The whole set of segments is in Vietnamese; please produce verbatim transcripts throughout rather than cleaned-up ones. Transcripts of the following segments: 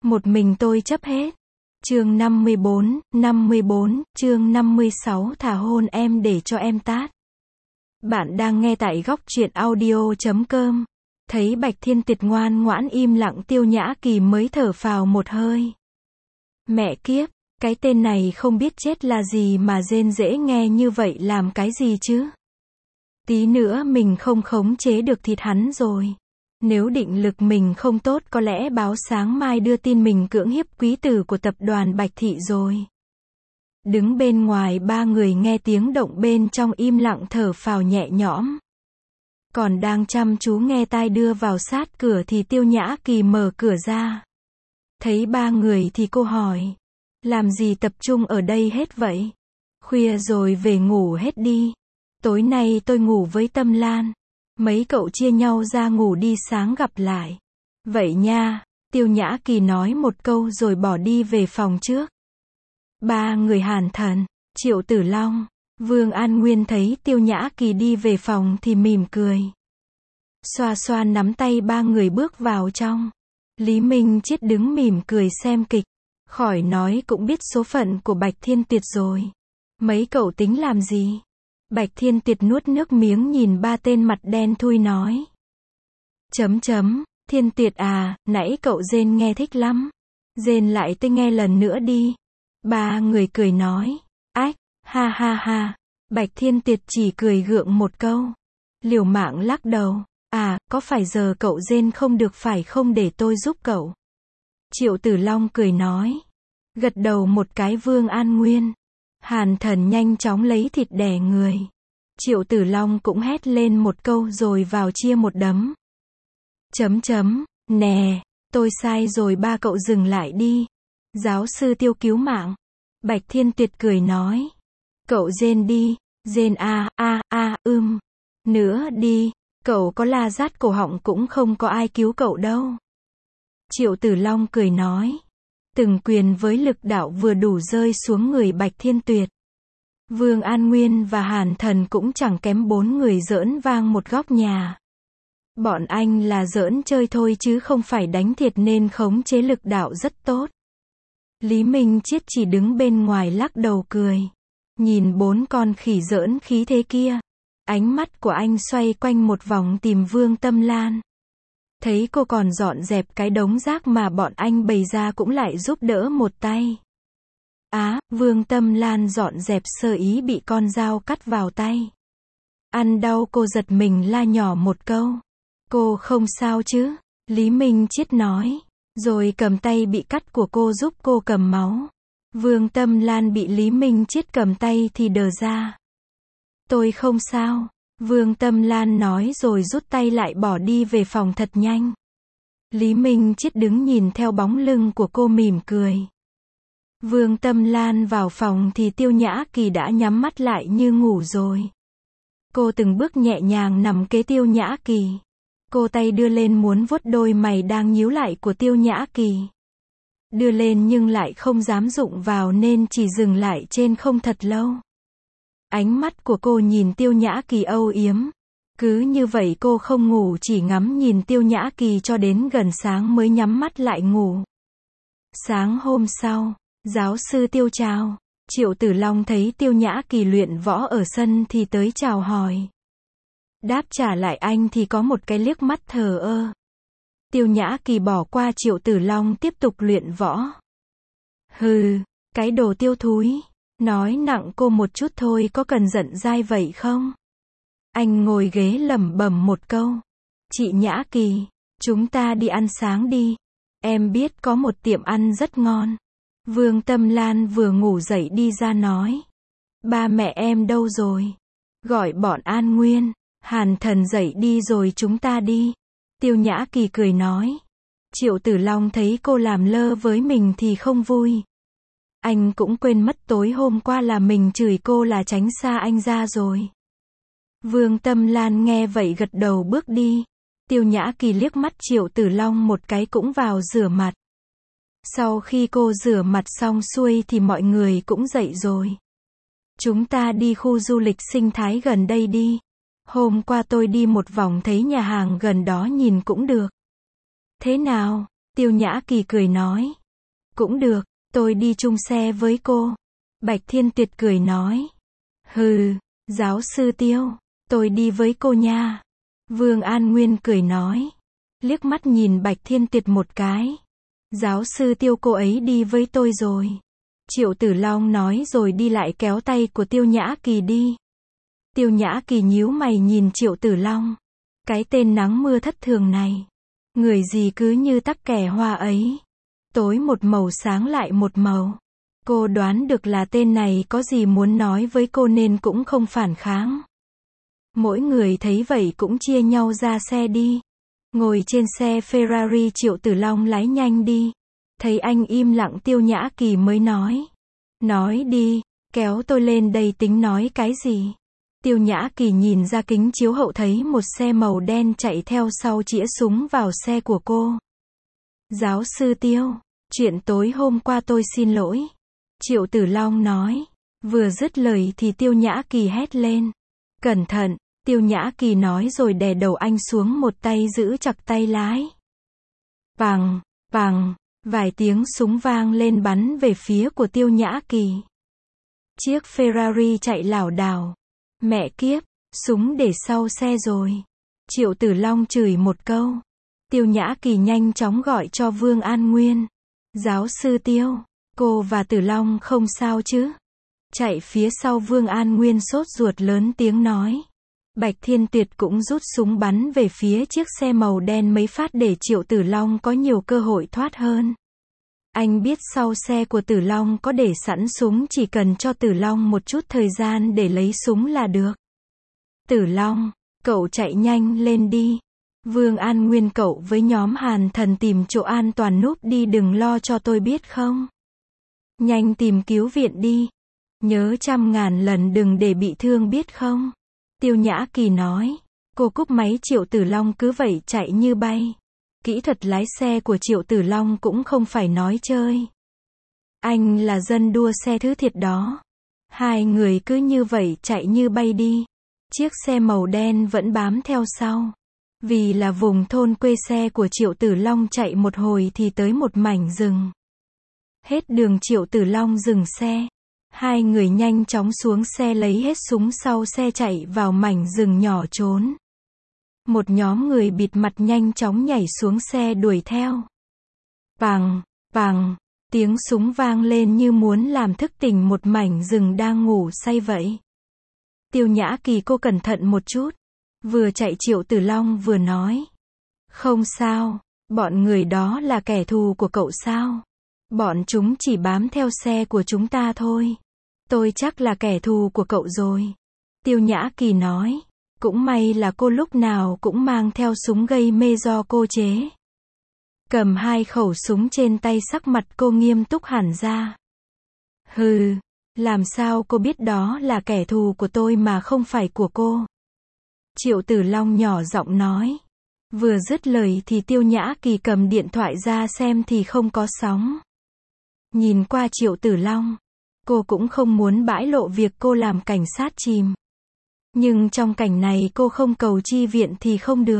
Một mình tôi chấp hết. Chương năm mươi bốn, năm mươi bốn, chương năm mươi sáu thả hôn em để cho em tát. Bạn đang nghe tại góc truyện audio chấm com. Thấy Bạch Thiên Tuyệt ngoan ngoãn im lặng, Tiêu Nhã Kỳ mới thở phào một hơi. Mẹ kiếp, cái tên này không biết chết là gì mà rên rễ nghe như vậy làm cái gì chứ? Tí nữa mình không khống chế được thịt hắn rồi. Nếu định lực mình không tốt có lẽ báo sáng mai đưa tin mình cưỡng hiếp quý tử của tập đoàn Bạch Thị rồi. Đứng bên ngoài ba người nghe tiếng động bên trong im lặng thở phào nhẹ nhõm. Còn đang chăm chú nghe tai đưa vào sát cửa thì Tiêu Nhã Kỳ mở cửa ra. Thấy ba người thì cô hỏi. Làm gì tập trung ở đây hết vậy? Khuya rồi về ngủ hết đi. Tối nay tôi ngủ với Tâm Lan. Mấy cậu chia nhau ra ngủ đi, sáng gặp lại. Vậy nha, Tiêu Nhã Kỳ nói một câu rồi bỏ đi về phòng trước. Ba người Hàn Thần, Triệu Tử Long, Vương An Nguyên thấy Tiêu Nhã Kỳ đi về phòng thì mỉm cười. Xoa xoa nắm tay ba người bước vào trong. Lý Minh Chiết đứng mỉm cười xem kịch. Khỏi nói cũng biết số phận của Bạch Thiên Tuyệt rồi. Mấy cậu tính làm gì? Bạch Thiên Tuyệt nuốt nước miếng nhìn ba tên mặt đen thui nói. Chấm chấm, Thiên Tuyệt à, nãy cậu rên nghe thích lắm. Rên lại tôi nghe lần nữa đi. Ba người cười nói. Ách, ha ha ha. Bạch Thiên Tuyệt chỉ cười gượng một câu. Liều mạng lắc đầu. À, có phải giờ cậu rên không được phải không, để tôi giúp cậu? Triệu Tử Long cười nói. Gật đầu một cái Vương An Nguyên. Hàn Thần nhanh chóng lấy thịt đẻ người. Triệu Tử Long cũng hét lên một câu rồi vào chia một đấm. Chấm chấm, nè, tôi sai rồi, ba cậu dừng lại đi. Giáo sư Tiêu cứu mạng. Bạch Thiên Tuyệt cười nói. Cậu rên đi, rên a a a ưm. Nữa đi, cậu có la rát cổ họng cũng không có ai cứu cậu đâu. Triệu Tử Long cười nói. Từng quyền với lực đạo vừa đủ rơi xuống người Bạch Thiên Tuyệt. Vương An Nguyên và Hàn Thần cũng chẳng kém, bốn người giỡn vang một góc nhà. Bọn anh là giỡn chơi thôi chứ không phải đánh thiệt nên khống chế lực đạo rất tốt. Lý Minh Chiết chỉ đứng bên ngoài lắc đầu cười. Nhìn bốn con khỉ giỡn khí thế kia. Ánh mắt của anh xoay quanh một vòng tìm Vương Tâm Lan. Thấy cô còn dọn dẹp cái đống rác mà bọn anh bày ra cũng lại giúp đỡ một tay. Á, Vương Tâm Lan dọn dẹp sơ ý bị con dao cắt vào tay. Ăn đau, cô giật mình la nhỏ một câu. Cô không sao chứ? Lý Minh Chiết nói. Rồi cầm tay bị cắt của cô giúp cô cầm máu. Vương Tâm Lan bị Lý Minh Chiết cầm tay thì đờ ra. Tôi không sao. Vương Tâm Lan nói rồi rút tay lại bỏ đi về phòng thật nhanh. Lý Minh Chiết đứng nhìn theo bóng lưng của cô mỉm cười. Vương Tâm Lan vào phòng thì Tiêu Nhã Kỳ đã nhắm mắt lại như ngủ rồi. Cô từng bước nhẹ nhàng nằm kế Tiêu Nhã Kỳ. Cô tay đưa lên muốn vuốt đôi mày đang nhíu lại của Tiêu Nhã Kỳ. Đưa lên nhưng lại không dám đụng vào nên chỉ dừng lại trên không thật lâu. Ánh mắt của cô nhìn Tiêu Nhã Kỳ âu yếm. Cứ như vậy cô không ngủ, chỉ ngắm nhìn Tiêu Nhã Kỳ cho đến gần sáng mới nhắm mắt lại ngủ. Sáng hôm sau, giáo sư Tiêu chào. Triệu Tử Long thấy Tiêu Nhã Kỳ luyện võ ở sân thì tới chào hỏi. Đáp trả lại anh thì có một cái liếc mắt thờ ơ. Tiêu Nhã Kỳ bỏ qua Triệu Tử Long tiếp tục luyện võ. Hừ, cái đồ tiêu thúi. Nói nặng cô một chút thôi, có cần giận dai vậy không? Anh ngồi ghế lẩm bẩm một câu. Chị Nhã Kỳ, chúng ta đi ăn sáng đi. Em biết có một tiệm ăn rất ngon. Vương Tâm Lan vừa ngủ dậy đi ra nói. Ba mẹ em đâu rồi? Gọi bọn An Nguyên, Hàn Thần dậy đi rồi chúng ta đi. Tiêu Nhã Kỳ cười nói. Triệu Tử Long thấy cô làm lơ với mình thì không vui. Anh cũng quên mất tối hôm qua là mình chửi cô là tránh xa anh ra rồi. Vương Tâm Lan nghe vậy gật đầu bước đi. Tiêu Nhã Kỳ liếc mắt Triệu Tử Long một cái cũng vào rửa mặt. Sau khi cô rửa mặt xong xuôi thì mọi người cũng dậy rồi. Chúng ta đi khu du lịch sinh thái gần đây đi. Hôm qua tôi đi một vòng thấy nhà hàng gần đó nhìn cũng được. Thế nào? Tiêu Nhã Kỳ cười nói. Cũng được, tôi đi chung xe với cô. Bạch Thiên Tuyệt cười nói. Hừ, giáo sư Tiêu, tôi đi với cô nha. Vương An Nguyên cười nói. Liếc mắt nhìn Bạch Thiên Tuyệt một cái. Giáo sư Tiêu, cô ấy đi với tôi rồi. Triệu Tử Long nói rồi đi lại kéo tay của Tiêu Nhã Kỳ đi. Tiêu Nhã Kỳ nhíu mày nhìn Triệu Tử Long. Cái tên nắng mưa thất thường này. Người gì cứ như tắc kè hoa ấy. Tối một màu sáng lại một màu. Cô đoán được là tên này có gì muốn nói với cô nên cũng không phản kháng. Mỗi người thấy vậy cũng chia nhau ra xe đi. Ngồi trên xe Ferrari, Triệu Tử Long lái nhanh đi. Thấy anh im lặng, Tiêu Nhã Kỳ mới nói. Nói đi, kéo tôi lên đây tính nói cái gì? Tiêu Nhã Kỳ nhìn ra kính chiếu hậu thấy một xe màu đen chạy theo sau chĩa súng vào xe của cô. Giáo sư Tiêu, chuyện tối hôm qua tôi xin lỗi. Triệu Tử Long nói. Vừa dứt lời thì Tiêu Nhã Kỳ hét lên. Cẩn thận, Tiêu Nhã Kỳ nói rồi đè đầu anh xuống, một tay giữ chặt tay lái. Pằng, pằng, vài tiếng súng vang lên bắn về phía của Tiêu Nhã Kỳ. Chiếc Ferrari chạy lảo đảo. Mẹ kiếp, súng để sau xe rồi. Triệu Tử Long chửi một câu. Tiêu Nhã Kỳ nhanh chóng gọi cho Vương An Nguyên. Giáo sư Tiêu, cô và Tử Long không sao chứ? Chạy phía sau Vương An Nguyên sốt ruột lớn tiếng nói. Bạch Thiên Tuyệt cũng rút súng bắn về phía chiếc xe màu đen mấy phát để Triệu Tử Long có nhiều cơ hội thoát hơn. Anh biết sau xe của Tử Long có để sẵn súng, chỉ cần cho Tử Long một chút thời gian để lấy súng là được. Tử Long, cậu chạy nhanh lên đi. Vương An Nguyên, cậu với nhóm Hàn Thần tìm chỗ an toàn núp đi, đừng lo cho tôi biết không? Nhanh tìm cứu viện đi. Nhớ trăm ngàn lần đừng để bị thương biết không? Tiêu Nhã Kỳ nói. Cô cúp máy. Triệu Tử Long cứ vậy chạy như bay. Kỹ thuật lái xe của Triệu Tử Long cũng không phải nói chơi. Anh là dân đua xe thứ thiệt đó. Hai người cứ như vậy chạy như bay đi. Chiếc xe màu đen vẫn bám theo sau. Vì là vùng thôn quê, xe của Triệu Tử Long chạy một hồi thì tới một mảnh rừng. Hết đường, Triệu Tử Long dừng xe. Hai người nhanh chóng xuống xe lấy hết súng sau xe chạy vào mảnh rừng nhỏ trốn. Một nhóm người bịt mặt nhanh chóng nhảy xuống xe đuổi theo. Pằng, pằng, tiếng súng vang lên như muốn làm thức tỉnh một mảnh rừng đang ngủ say vậy. Tiêu Nhã Kỳ, cô cẩn thận một chút. Vừa chạy Triệu Tử Long vừa nói. Không sao, bọn người đó là kẻ thù của cậu sao? Bọn chúng chỉ bám theo xe của chúng ta thôi. Tôi chắc là kẻ thù của cậu rồi. Tiêu Nhã Kỳ nói. Cũng may là cô lúc nào cũng mang theo súng gây mê do cô chế. Cầm hai khẩu súng trên tay, sắc mặt cô nghiêm túc hẳn ra. Hừ, làm sao cô biết đó là kẻ thù của tôi mà không phải của cô? Triệu Tử Long nhỏ giọng nói. Vừa dứt lời thì Tiêu Nhã Kỳ cầm điện thoại ra xem thì không có sóng. Nhìn qua Triệu Tử Long, cô cũng không muốn bãi lộ việc cô làm cảnh sát chìm. Nhưng trong cảnh này cô không cầu chi viện thì không được.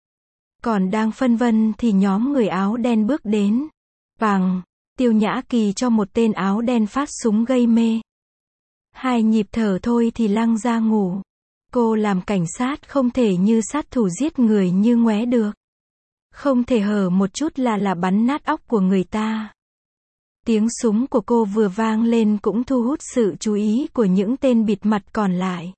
Còn đang phân vân thì nhóm người áo đen bước đến. Pằng, Tiêu Nhã Kỳ cho một tên áo đen phát súng gây mê. Hai nhịp thở thôi thì lăn ra ngủ. Cô làm cảnh sát không thể như sát thủ giết người như ngoé được. Không thể hở một chút là là bắn nát óc của người ta. Tiếng súng của cô vừa vang lên cũng thu hút sự chú ý của những tên bịt mặt còn lại.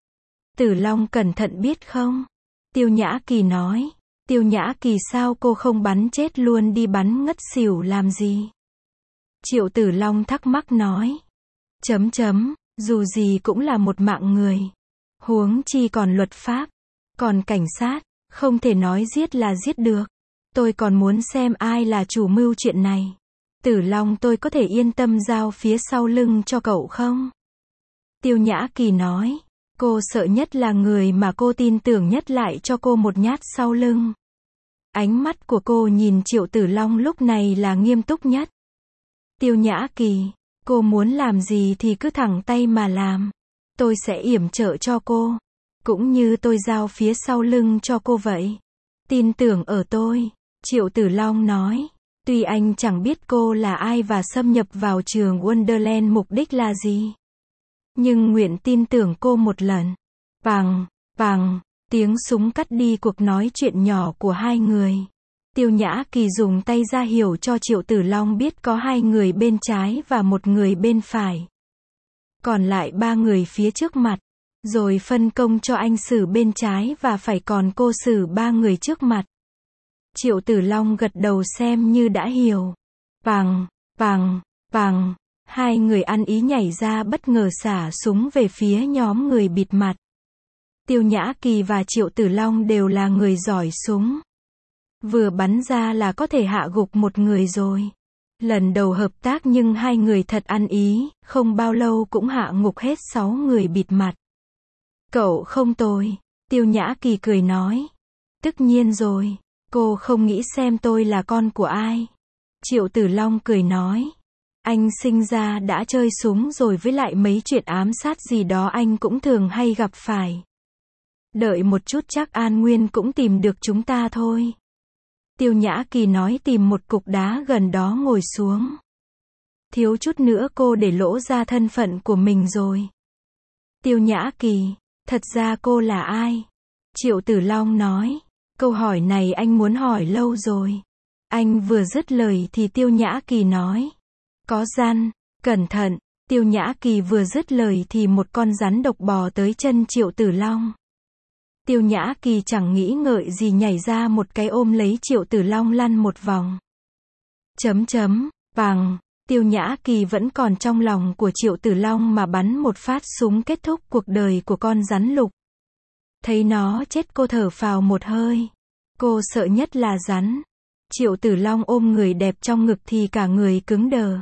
Tử Long, cẩn thận biết không? Tiêu Nhã Kỳ nói. Tiêu Nhã Kỳ, sao cô không bắn chết luôn đi, bắn ngất xỉu làm gì? Triệu Tử Long thắc mắc nói. Chấm chấm, dù gì cũng là một mạng người. Huống chi còn luật pháp. Còn cảnh sát, không thể nói giết là giết được. Tôi còn muốn xem ai là chủ mưu chuyện này. Tử Long, tôi có thể yên tâm giao phía sau lưng cho cậu không? Tiêu Nhã Kỳ nói. Cô sợ nhất là người mà cô tin tưởng nhất lại cho cô một nhát sau lưng. Ánh mắt của cô nhìn Triệu Tử Long lúc này là nghiêm túc nhất. Tiêu Nhã Kỳ, cô muốn làm gì thì cứ thẳng tay mà làm. Tôi sẽ yểm trợ cho cô. Cũng như tôi giao phía sau lưng cho cô vậy. Tin tưởng ở tôi. Triệu Tử Long nói. Tuy anh chẳng biết cô là ai và xâm nhập vào trường Wonderland mục đích là gì, nhưng nguyện tin tưởng cô một lần. Vàng, vàng, tiếng súng cắt đi cuộc nói chuyện nhỏ của hai người. Tiêu Nhã Kỳ dùng tay ra hiệu cho Triệu Tử Long biết có hai người bên trái và một người bên phải. Còn lại ba người phía trước mặt. Rồi phân công cho anh xử bên trái và phải còn cô xử ba người trước mặt. Triệu Tử Long gật đầu xem như đã hiểu. Vàng, vàng, vàng. Hai người ăn ý nhảy ra bất ngờ xả súng về phía nhóm người bịt mặt. Tiêu Nhã Kỳ và Triệu Tử Long đều là người giỏi súng. Vừa bắn ra là có thể hạ gục một người rồi. Lần đầu hợp tác nhưng hai người thật ăn ý, không bao lâu cũng hạ ngục hết sáu người bịt mặt. Cậu không tồi, Tiêu Nhã Kỳ cười nói. Tất nhiên rồi, cô không nghĩ xem tôi là con của ai. Triệu Tử Long cười nói. Anh sinh ra đã chơi súng rồi, với lại mấy chuyện ám sát gì đó anh cũng thường hay gặp phải. Đợi một chút chắc An Nguyên cũng tìm được chúng ta thôi. Tiêu Nhã Kỳ nói, tìm một cục đá gần đó ngồi xuống. Thiếu chút nữa cô để lỗ ra thân phận của mình rồi. Tiêu Nhã Kỳ, thật ra cô là ai? Triệu Tử Long nói. Câu hỏi này anh muốn hỏi lâu rồi. Anh vừa dứt lời thì Tiêu Nhã Kỳ nói. Có rắn, cẩn thận. Tiêu Nhã Kỳ vừa dứt lời thì một con rắn độc bò tới chân Triệu Tử Long. Tiêu Nhã Kỳ chẳng nghĩ ngợi gì nhảy ra một cái ôm lấy Triệu Tử Long lăn một vòng. Chấm chấm, vàng, Tiêu Nhã Kỳ vẫn còn trong lòng của Triệu Tử Long mà bắn một phát súng kết thúc cuộc đời của con rắn lục. Thấy nó chết cô thở phào một hơi. Cô sợ nhất là rắn. Triệu Tử Long ôm người đẹp trong ngực thì cả người cứng đờ.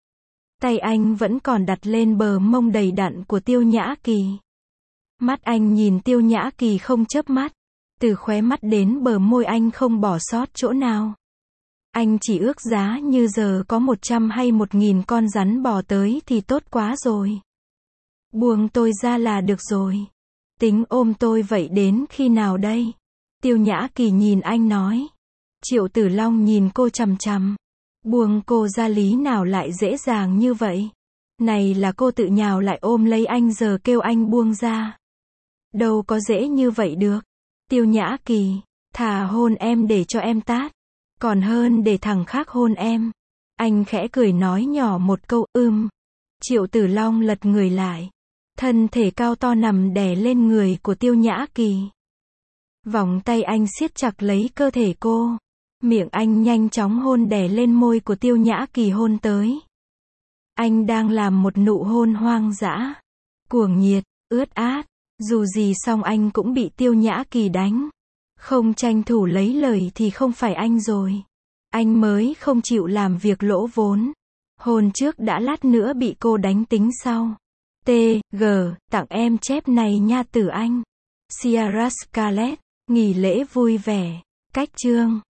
Tay anh vẫn còn đặt lên bờ mông đầy đặn của Tiêu Nhã Kỳ. Mắt anh nhìn Tiêu Nhã Kỳ không chớp mắt. Từ khóe mắt đến bờ môi anh không bỏ sót chỗ nào. Anh chỉ ước giá như giờ có một trăm hay một nghìn con rắn bò tới thì tốt quá rồi. Buông tôi ra là được rồi. Tính ôm tôi vậy đến khi nào đây? Tiêu Nhã Kỳ nhìn anh nói. Triệu Tử Long nhìn cô chằm chằm. Buông cô ra lý nào lại dễ dàng như vậy? Này là cô tự nhào lại ôm lấy anh giờ kêu anh buông ra. Đâu có dễ như vậy được. Tiêu Nhã Kỳ, thà hôn em để cho em tát. Còn hơn để thằng khác hôn em. Anh khẽ cười nói nhỏ một câu, ưm. Triệu Tử Long lật người lại. Thân thể cao to nằm đè lên người của Tiêu Nhã Kỳ. Vòng tay anh siết chặt lấy cơ thể cô. Miệng anh nhanh chóng hôn đè lên môi của Tiêu Nhã Kỳ hôn tới. Anh đang làm một nụ hôn hoang dã. Cuồng nhiệt, ướt át. Dù gì xong anh cũng bị Tiêu Nhã Kỳ đánh. Không tranh thủ lấy lời thì không phải anh rồi. Anh mới không chịu làm việc lỗ vốn. Hôn trước đã lát nữa bị cô đánh tính sau. T, G, tặng em chép này nha Tử Anh. Sierra Scarlett, nghỉ lễ vui vẻ. Cách chương